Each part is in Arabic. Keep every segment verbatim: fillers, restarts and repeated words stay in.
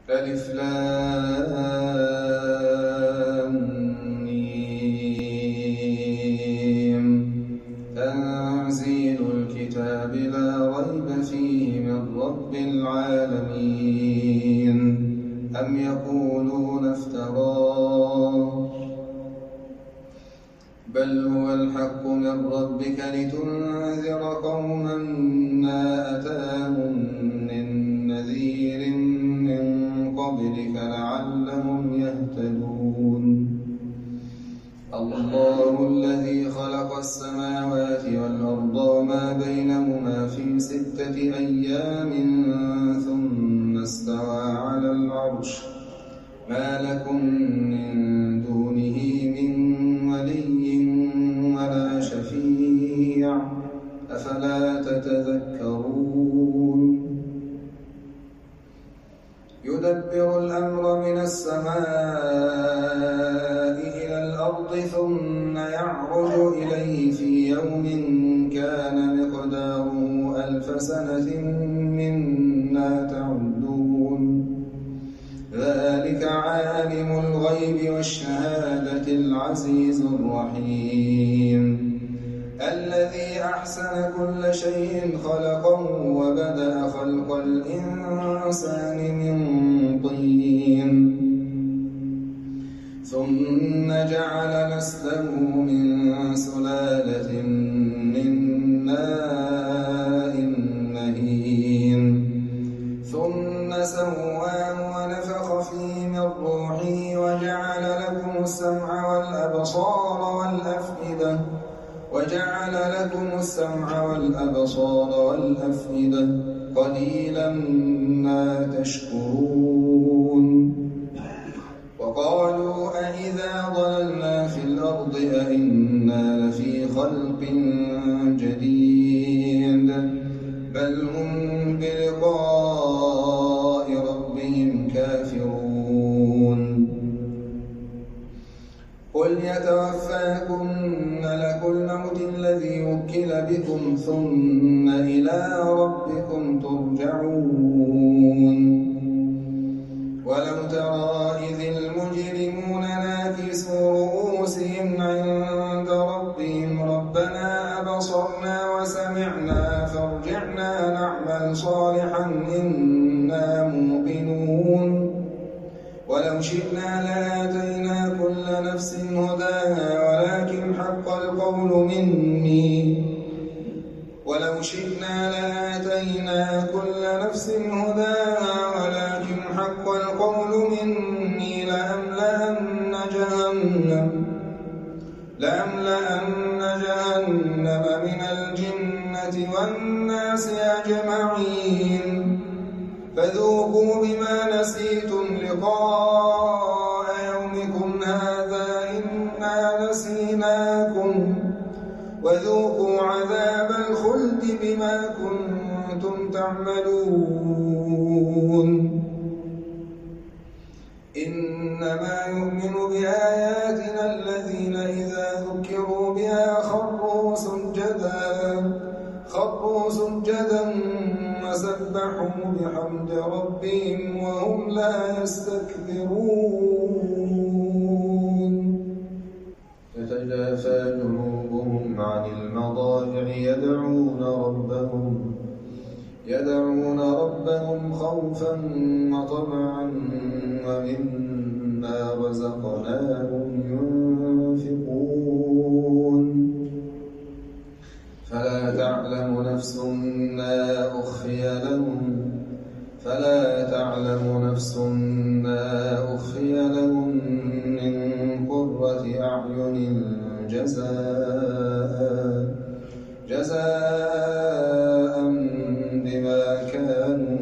ألف لام ميم تنزيل الكتاب لا ريب فيه من رب العالمين أم يقولون افتراه بل هو الحق من ربك لتنذر قوما ما أتاهم من نذير من قبلك لعلهم يهتدون. الله الذي خلق السماوات والأرض وما بينهما في ستة أيام ثم استوى على العرش ما لكم من دونه من ولي ولا شفيع أفلا تتذكرون. يدبر الأمر من السماء إلى الأرض ثم يعرج إليه في يوم كان مقداره ألف سنة مما تعدون. ذلك عالم الغيب والشهادة العزيز الرحيم الذي أحسن كل شيء خلقه وبدأ خلق الإنسان من طين ثم جعل نسله من سلالة من ماء مهين ثم سواه ونفخ فيه من روحه وجعل لكم السمع والأبصار والأفئدة وجعل لكم السمع والأبصار والأفئدة قليلا ما تشكرون. وقالوا أإذا ضللنا في الأرض أإنا لفي خلق جديد بل هم بلقاء ربهم كافرون. قل يتوفاكم ملك الموت الذي وكل بكم ثم إلى ربكم ترجعون. ولو ترى إذ المجرمون ناكسوا رؤوسهم عند ربهم ربنا أبصرنا وسمعنا فارجعنا نعمل صالحا إنا موقنون. ولو شئنا لآتينا كل نفس هداها ولكن حق القول مني ولو شئنا لآتينا كل نفس هداها ولكن حق القول مني لأملأن جهنم لأملأن جهنم من الجنة والناس أجمعين. فذوقوا بما نسيتم لقاء يومكم هذا إنا نسيناكم وذوقوا عذاب الخلد بما كنتم تعملون. إنما يؤمن بآياتنا الذين إذا ذكروا بها خروا سجدا خروا سجدا وسبحوا بحمد ربهم وهم لا يستكبرون. تتجافى جنوبهم عن المضاجع يدعون ربهم يدعون ربهم خوفا وطمعا ومما رزقناهم ينفقون. فلا تعلم نفس ما أخفي لهم فلا تعلم نفس ما أخفي لهم من قرة أعين جزاء جزاء بما كانوا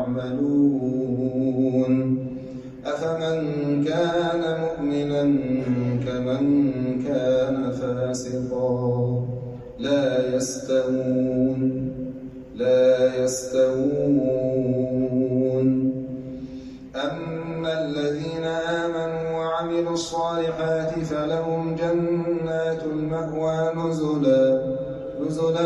يعملون. أفمن كان مؤمنا كمن كان فاسقا لا يستوون لا يستوون. أما الذين آمنوا وعملوا الصالحات فلهم جنات المأوى نزلا نزلا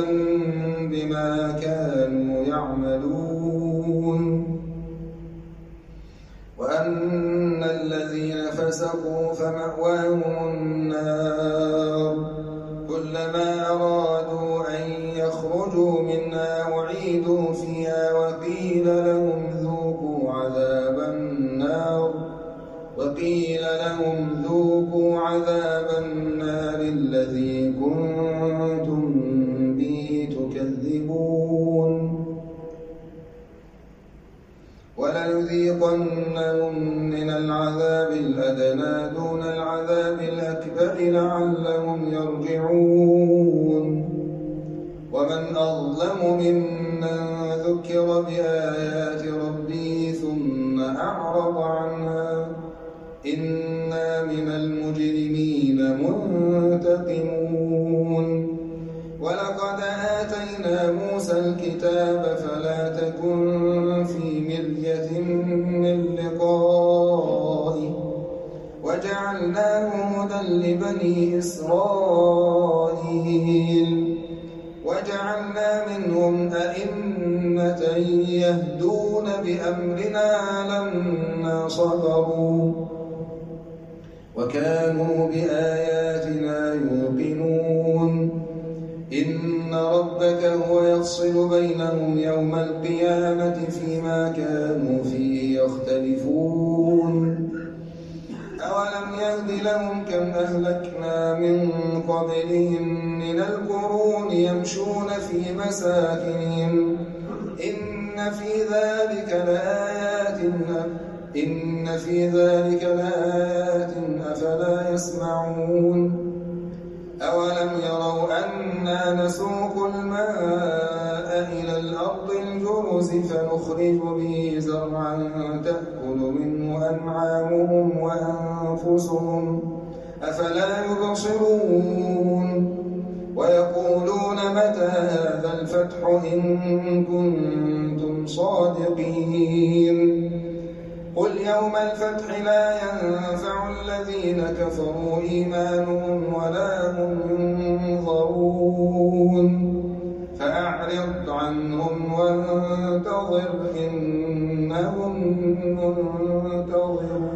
بما كانوا يعملون. وأن الذين فسقوا فمأواهم النار كلما أرادوا أن يخرجوا منها أعيدوا فيها وقيل لهم ذوقوا عذاب النار وقيل لهم ذوقوا عذاب النار الذي كنتم به تكذبون ولنذيقنهم من العذاب الأدنى دون العذاب الأكبر لعلهم يرجعون ومن أظلم ممن ذكر بآيات ربه ثم أعرض عنها إنا من المجرمين منتقمون ولقد آتينا موسى الكتاب فلا تكن في مرية من لقائه وجعلناه هدى لبني إسرائيل وجعلنا منهم أئمة يهدون بأمرنا لما صبروا وكانوا بآياتنا يوقنون إن ربك هو يفصل بينهم يوم القيامة فيما كانوا فيه يختلفون أولم يهد لهم كم أهلكنا من قبلهم من القرون يمشون في مساكنهم إن في ذلك لآيات إن في ذلك لآيات أفلا يسمعون أولم يروا أنا نسوق الماء إلى الأرض الجرز فنخرج به زرعا تأكل منه أنعامهم وأنفسهم أفلا يبصرون ويقولون متى هذا الفتح إن كنتم صادقين قل يوم الفتح لا ينفع الذين كفروا إيمانهم ولا هم ينظرون فأعرض عنهم وانتظر إنهم منتظرون.